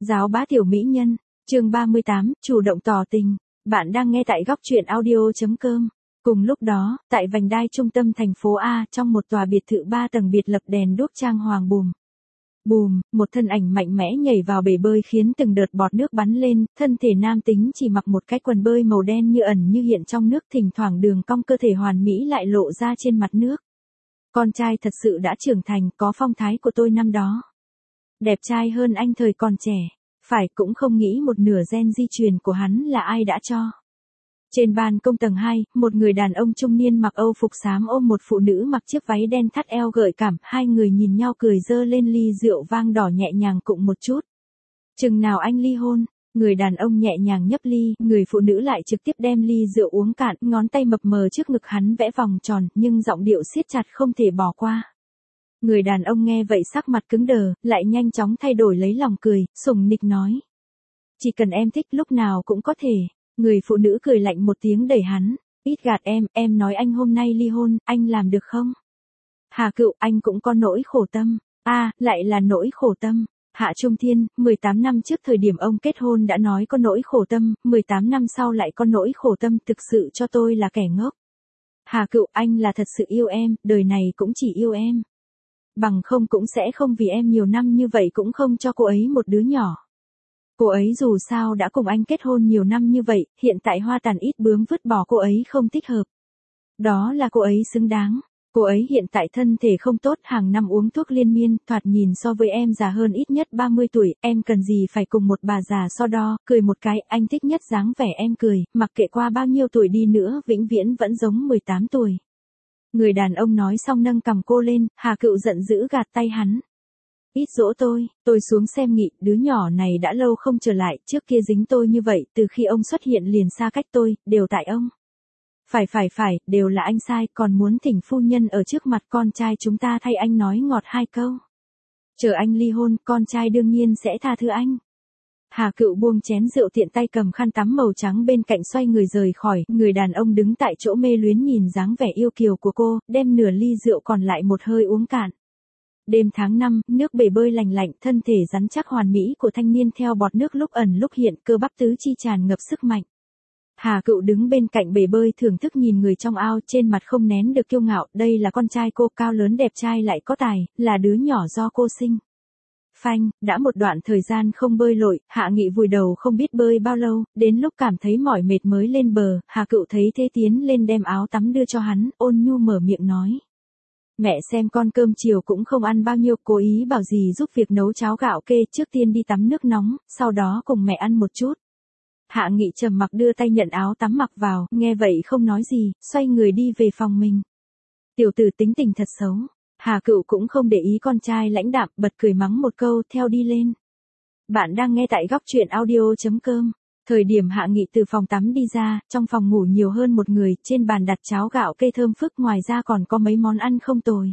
Giáo bá tiểu mỹ nhân, chương 38, chủ động tỏ tình. Bạn đang nghe tại góc truyện audio.com. Cùng lúc đó, tại vành đai trung tâm thành phố A, trong một tòa biệt thự 3 tầng biệt lập đèn đuốc trang hoàng bùm. Bùm, một thân ảnh mạnh mẽ nhảy vào bể bơi khiến từng đợt bọt nước bắn lên, thân thể nam tính chỉ mặc một cái quần bơi màu đen như ẩn như hiện trong nước, thỉnh thoảng đường cong cơ thể hoàn mỹ lại lộ ra trên mặt nước. Con trai thật sự đã trưởng thành, có phong thái của tôi năm đó. Đẹp trai hơn anh thời còn trẻ. Phải, cũng không nghĩ một nửa gen di truyền của hắn là ai đã cho. Trên ban công tầng 2, một người đàn ông trung niên mặc Âu phục xám ôm một phụ nữ mặc chiếc váy đen thắt eo gợi cảm, hai người nhìn nhau cười giơ lên ly rượu vang đỏ nhẹ nhàng cụng một chút. Chừng nào anh ly hôn? Người đàn ông nhẹ nhàng nhấp ly, người phụ nữ lại trực tiếp đem ly rượu uống cạn, ngón tay mập mờ trước ngực hắn vẽ vòng tròn, nhưng giọng điệu siết chặt không thể bỏ qua. Người đàn ông nghe vậy sắc mặt cứng đờ, lại nhanh chóng thay đổi lấy lòng cười, sủng nịch nói. Chỉ cần em thích lúc nào cũng có thể. Người phụ nữ cười lạnh một tiếng đẩy hắn. Ít gạt em nói anh hôm nay ly hôn, anh làm được không? Hà Cựu, anh cũng có nỗi khổ tâm. Lại là nỗi khổ tâm. Hạ Trung Thiên, 18 năm trước thời điểm ông kết hôn đã nói có nỗi khổ tâm, 18 năm sau lại có nỗi khổ tâm, thực sự cho tôi là kẻ ngốc. Hà Cựu, anh là thật sự yêu em, đời này cũng chỉ yêu em. Bằng không cũng sẽ không vì em nhiều năm như vậy cũng không cho cô ấy một đứa nhỏ. Cô ấy dù sao đã cùng anh kết hôn nhiều năm như vậy, hiện tại hoa tàn ít bướm vứt bỏ cô ấy không thích hợp. Đó là cô ấy xứng đáng. Cô ấy hiện tại thân thể không tốt, hàng năm uống thuốc liên miên, thoạt nhìn so với em già hơn ít nhất 30 tuổi, em cần gì phải cùng một bà già so đo, cười một cái, anh thích nhất dáng vẻ em cười, mặc kệ qua bao nhiêu tuổi đi nữa vĩnh viễn vẫn giống 18 tuổi. Người đàn ông nói xong nâng cằm cô lên, Hà Cựu giận dữ gạt tay hắn. Ít dỗ tôi xuống xem nghị, đứa nhỏ này đã lâu không trở lại, trước kia dính tôi như vậy, từ khi ông xuất hiện liền xa cách tôi, đều tại ông. Phải, đều là anh sai, còn muốn thỉnh phu nhân ở trước mặt con trai chúng ta thay anh nói ngọt hai câu. Chờ anh ly hôn, con trai đương nhiên sẽ tha thứ anh. Hà Cựu buông chén rượu tiện tay cầm khăn tắm màu trắng bên cạnh xoay người rời khỏi, người đàn ông đứng tại chỗ mê luyến nhìn dáng vẻ yêu kiều của cô, đem nửa ly rượu còn lại một hơi uống cạn. Đêm tháng 5, nước bể bơi lành lạnh, thân thể rắn chắc hoàn mỹ của thanh niên theo bọt nước lúc ẩn lúc hiện, cơ bắp tứ chi tràn ngập sức mạnh. Hà Cựu đứng bên cạnh bể bơi thưởng thức nhìn người trong ao, trên mặt không nén được kiêu ngạo, đây là con trai cô, cao lớn đẹp trai lại có tài, là đứa nhỏ do cô sinh. Phanh, đã một đoạn thời gian không bơi lội, Hạ Nghị vùi đầu không biết bơi bao lâu, đến lúc cảm thấy mỏi mệt mới lên bờ, Hà Cựu thấy thế tiến lên đem áo tắm đưa cho hắn, ôn nhu mở miệng nói. Mẹ xem con cơm chiều cũng không ăn bao nhiêu, cố ý bảo dì giúp việc nấu cháo gạo kê, trước tiên đi tắm nước nóng, sau đó cùng mẹ ăn một chút. Hạ Nghị trầm mặc đưa tay nhận áo tắm mặc vào, nghe vậy không nói gì, xoay người đi về phòng mình. Tiểu tử tính tình thật xấu. Hà Cựu cũng không để ý con trai lãnh đạm, bật cười mắng một câu, theo đi lên. Bạn đang nghe tại góc truyện audio.com. Thời điểm Hạ Nghị từ phòng tắm đi ra, trong phòng ngủ nhiều hơn một người, trên bàn đặt cháo gạo kê thơm phức, ngoài ra còn có mấy món ăn không tồi.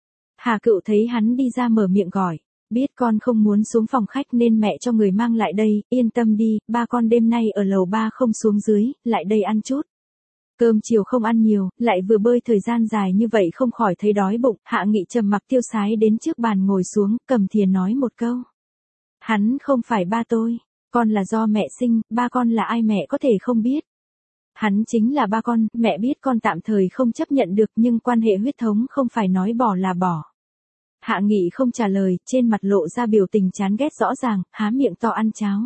Hà Cựu thấy hắn đi ra mở miệng gọi, biết con không muốn xuống phòng khách nên mẹ cho người mang lại đây, yên tâm đi, ba con đêm nay ở lầu 3 không xuống dưới, lại đây ăn chút. Cơm chiều không ăn nhiều, lại vừa bơi thời gian dài như vậy không khỏi thấy đói bụng, Hạ Nghị trầm mặc tiêu sái đến trước bàn ngồi xuống, cầm thìa nói một câu. Hắn không phải ba tôi. Con là do mẹ sinh, ba con là ai mẹ có thể không biết. Hắn chính là ba con, mẹ biết con tạm thời không chấp nhận được nhưng quan hệ huyết thống không phải nói bỏ là bỏ. Hạ Nghị không trả lời, trên mặt lộ ra biểu tình chán ghét rõ ràng, há miệng to ăn cháo.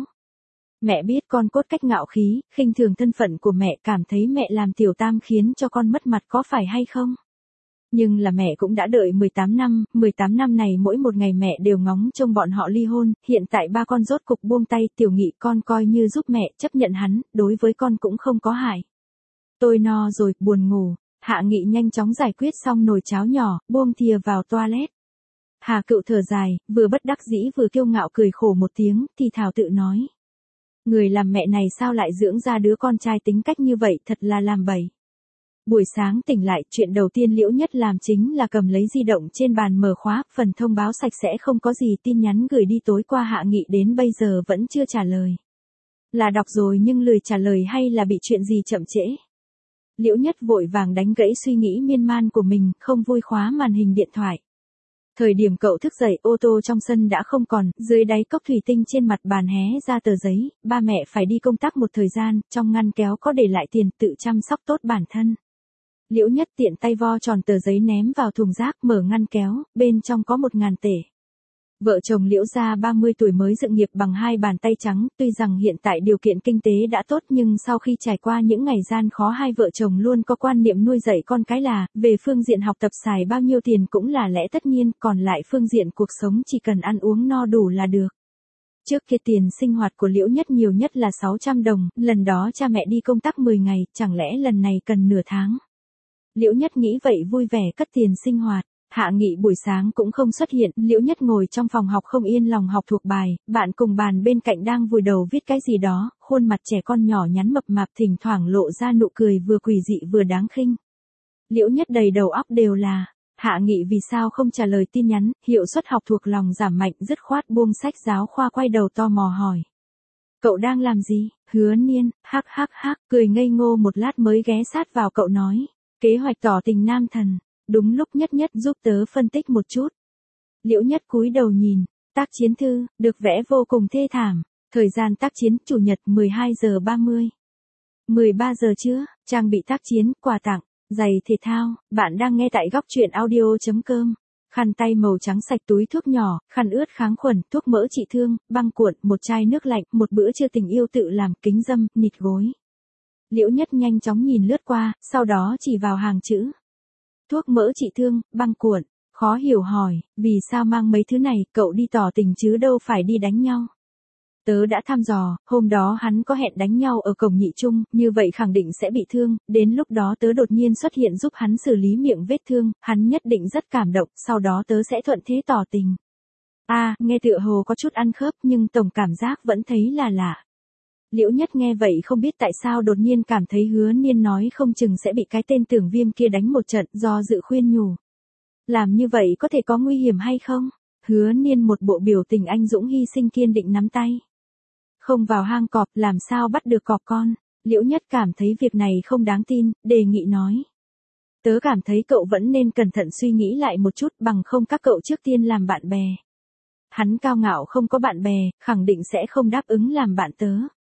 Mẹ biết con cốt cách ngạo khí, khinh thường thân phận của mẹ, cảm thấy mẹ làm tiểu tam khiến cho con mất mặt có phải hay không? Nhưng là mẹ cũng đã đợi 18 năm này mỗi một ngày mẹ đều ngóng trông bọn họ ly hôn, hiện tại ba con rốt cục buông tay, Tiểu Nghị con coi như giúp mẹ, chấp nhận hắn, đối với con cũng không có hại. Tôi no rồi, buồn ngủ. Hạ Nghị nhanh chóng giải quyết xong nồi cháo nhỏ, buông thìa vào toilet. Hà Cựu thở dài, vừa bất đắc dĩ vừa kiêu ngạo cười khổ một tiếng, thì thào tự nói. Người làm mẹ này sao lại dưỡng ra đứa con trai tính cách như vậy, thật là làm bậy. Buổi sáng tỉnh lại, chuyện đầu tiên Liễu Nhất làm chính là cầm lấy di động trên bàn mở khóa, phần thông báo sạch sẽ không có gì, tin nhắn gửi đi tối qua Hạ Nghị đến bây giờ vẫn chưa trả lời. Là đọc rồi nhưng lười trả lời hay là bị chuyện gì chậm trễ? Liễu Nhất vội vàng đánh gãy suy nghĩ miên man của mình, không vui khóa màn hình điện thoại. Thời điểm cậu thức dậy, ô tô trong sân đã không còn, dưới đáy cốc thủy tinh trên mặt bàn hé ra tờ giấy, ba mẹ phải đi công tác một thời gian, trong ngăn kéo có để lại tiền tự chăm sóc tốt bản thân. Liễu Nhất tiện tay vo tròn tờ giấy ném vào thùng rác, mở ngăn kéo, bên trong có 1.000 tệ. Vợ chồng Liễu gia 30 tuổi mới dựng nghiệp bằng hai bàn tay trắng, tuy rằng hiện tại điều kiện kinh tế đã tốt nhưng sau khi trải qua những ngày gian khó hai vợ chồng luôn có quan niệm nuôi dạy con cái là, về phương diện học tập xài bao nhiêu tiền cũng là lẽ tất nhiên, còn lại phương diện cuộc sống chỉ cần ăn uống no đủ là được. Trước kia tiền sinh hoạt của Liễu Nhất nhiều nhất là 600 đồng, lần đó cha mẹ đi công tác 10 ngày, chẳng lẽ lần này cần nửa tháng. Liễu Nhất nghĩ vậy vui vẻ cất tiền sinh hoạt. Hạ Nghị buổi sáng cũng không xuất hiện, Liễu Nhất ngồi trong phòng học không yên lòng học thuộc bài, bạn cùng bàn bên cạnh đang vùi đầu viết cái gì đó, khuôn mặt trẻ con nhỏ nhắn mập mạp thỉnh thoảng lộ ra nụ cười vừa quỷ dị vừa đáng khinh. Liễu Nhất đầy đầu óc đều là, Hạ Nghị vì sao không trả lời tin nhắn, hiệu suất học thuộc lòng giảm mạnh, dứt khoát buông sách giáo khoa quay đầu tò mò hỏi. Cậu đang làm gì? Hứa Niên, hắc hắc hắc, cười ngây ngô một lát mới ghé sát vào cậu nói, kế hoạch tỏ tình nam thần. Đúng lúc Nhất Nhất giúp tớ phân tích một chút. Liễu Nhất cúi đầu nhìn, tác chiến thư, được vẽ vô cùng thê thảm. Thời gian tác chiến, Chủ nhật 12 giờ 30. 13 giờ trưa, trang bị tác chiến, quà tặng, giày thể thao. Bạn đang nghe tại góc truyện audio.com. Khăn tay màu trắng sạch, túi thuốc nhỏ, khăn ướt kháng khuẩn, thuốc mỡ trị thương, băng cuộn, một chai nước lạnh, một bữa trưa tình yêu tự làm, kính dâm, nịt gối. Liễu Nhất nhanh chóng nhìn lướt qua, sau đó chỉ vào hàng chữ. Thuốc mỡ trị thương, băng cuộn, khó hiểu hỏi, vì sao mang mấy thứ này, cậu đi tỏ tình chứ đâu phải đi đánh nhau. Tớ đã thăm dò, hôm đó hắn có hẹn đánh nhau ở cổng nhị trung, như vậy khẳng định sẽ bị thương, đến lúc đó tớ đột nhiên xuất hiện giúp hắn xử lý miệng vết thương, hắn nhất định rất cảm động, sau đó tớ sẽ thuận thế tỏ tình. Nghe tựa hồ có chút ăn khớp nhưng tổng cảm giác vẫn thấy là lạ. Liễu Nhất nghe vậy không biết tại sao đột nhiên cảm thấy Hứa Niên nói không chừng sẽ bị cái tên Tưởng Viêm kia đánh một trận, do dự khuyên nhủ. Làm như vậy có thể có nguy hiểm hay không? Hứa Niên một bộ biểu tình anh dũng hy sinh kiên định nắm tay. Không vào hang cọp làm sao bắt được cọp con. Liễu Nhất cảm thấy việc này không đáng tin, đề nghị nói. Tớ cảm thấy cậu vẫn nên cẩn thận suy nghĩ lại một chút, bằng không các cậu trước tiên làm bạn bè. Hắn cao ngạo không có bạn bè, khẳng định sẽ không đáp ứng làm bạn tớ.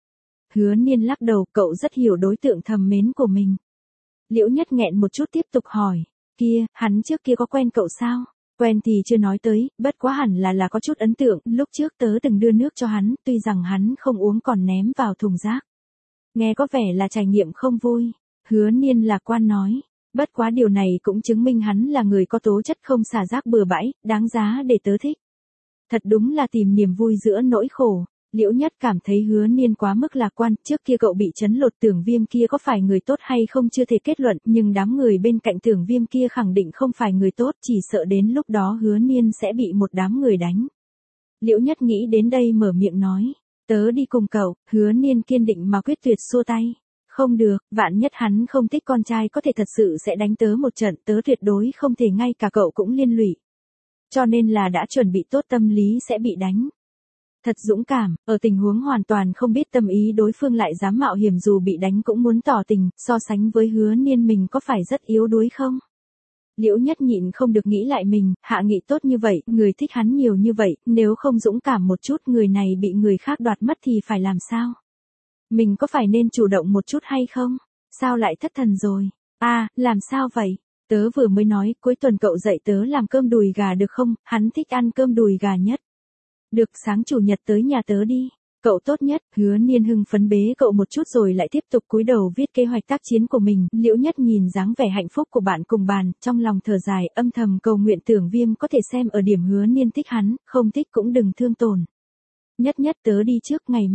Hứa Niên lắc đầu, cậu rất hiểu đối tượng thầm mến của mình. Liễu Nhất nghẹn một chút tiếp tục hỏi, kia, hắn trước kia có quen cậu sao? Quen thì chưa nói tới, bất quá hẳn là có chút ấn tượng, lúc trước tớ từng đưa nước cho hắn, tuy rằng hắn không uống còn ném vào thùng rác. Nghe có vẻ là trải nghiệm không vui. Hứa Niên lạc quan nói, bất quá điều này cũng chứng minh hắn là người có tố chất không xả rác bừa bãi, đáng giá để tớ thích. Thật đúng là tìm niềm vui giữa nỗi khổ. Liễu Nhất cảm thấy Hứa Niên quá mức lạc quan, trước kia cậu bị chấn lột Tưởng Viêm kia có phải người tốt hay không chưa thể kết luận, nhưng đám người bên cạnh Tưởng Viêm kia khẳng định không phải người tốt, chỉ sợ đến lúc đó Hứa Niên sẽ bị một đám người đánh. Liễu Nhất nghĩ đến đây mở miệng nói, tớ đi cùng cậu. Hứa Niên kiên định mà quyết tuyệt xua tay. Không được, vạn nhất hắn không thích con trai có thể thật sự sẽ đánh tớ một trận, tớ tuyệt đối không thể ngay cả cậu cũng liên lụy. Cho nên là đã chuẩn bị tốt tâm lý sẽ bị đánh. Thật dũng cảm, ở tình huống hoàn toàn không biết tâm ý đối phương lại dám mạo hiểm dù bị đánh cũng muốn tỏ tình, so sánh với Hứa Niên mình có phải rất yếu đuối không? Liễu Nhất nhịn không được nghĩ lại mình, Hạ Nghị tốt như vậy, người thích hắn nhiều như vậy, nếu không dũng cảm một chút người này bị người khác đoạt mất thì phải làm sao? Mình có phải nên chủ động một chút hay không? Sao lại thất thần rồi? Làm sao vậy? Tớ vừa mới nói, cuối tuần cậu dạy tớ làm cơm đùi gà được không? Hắn thích ăn cơm đùi gà nhất. Được, sáng chủ nhật tới nhà tớ đi. Cậu tốt nhất. Hứa Niên hưng phấn bế cậu một chút rồi lại tiếp tục cúi đầu viết kế hoạch tác chiến của mình. Liễu Nhất nhìn dáng vẻ hạnh phúc của bạn cùng bàn, trong lòng thở dài, âm thầm cầu nguyện Tưởng Viêm có thể xem ở điểm Hứa Niên thích hắn, không thích cũng đừng thương tổn. Nhất tớ đi trước, ngày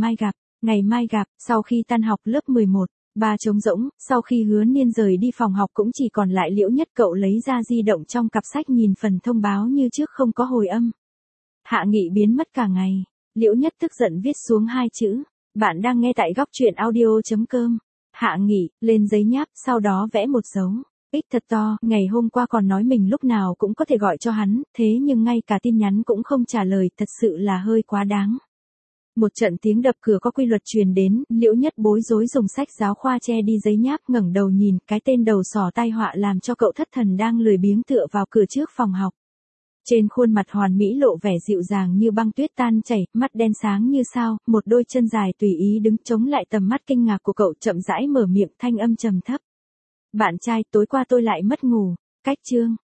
mai gặp. Sau khi tan học lớp 11, ba trống rỗng, sau khi Hứa Niên rời đi phòng học cũng chỉ còn lại Liễu Nhất. Cậu lấy ra di động trong cặp sách nhìn phần thông báo như trước không có hồi âm. Hạ Nghị biến mất cả ngày. Liễu Nhất tức giận viết xuống hai chữ. Bạn đang nghe tại góc truyện audio.com. Hạ Nghị, lên giấy nháp, sau đó vẽ một dấu. X thật to, ngày hôm qua còn nói mình lúc nào cũng có thể gọi cho hắn, thế nhưng ngay cả tin nhắn cũng không trả lời, thật sự là hơi quá đáng. Một trận tiếng đập cửa có quy luật truyền đến, Liễu Nhất bối rối dùng sách giáo khoa che đi giấy nháp, ngẩng đầu nhìn, cái tên đầu sỏ tai họa làm cho cậu thất thần đang lười biếng tựa vào cửa trước phòng học. Trên khuôn mặt hoàn mỹ lộ vẻ dịu dàng như băng tuyết tan chảy, mắt đen sáng như sao, một đôi chân dài tùy ý đứng chống lại tầm mắt kinh ngạc của cậu, chậm rãi mở miệng, thanh âm trầm thấp. Bạn trai, tối qua tôi lại mất ngủ. Cách chương.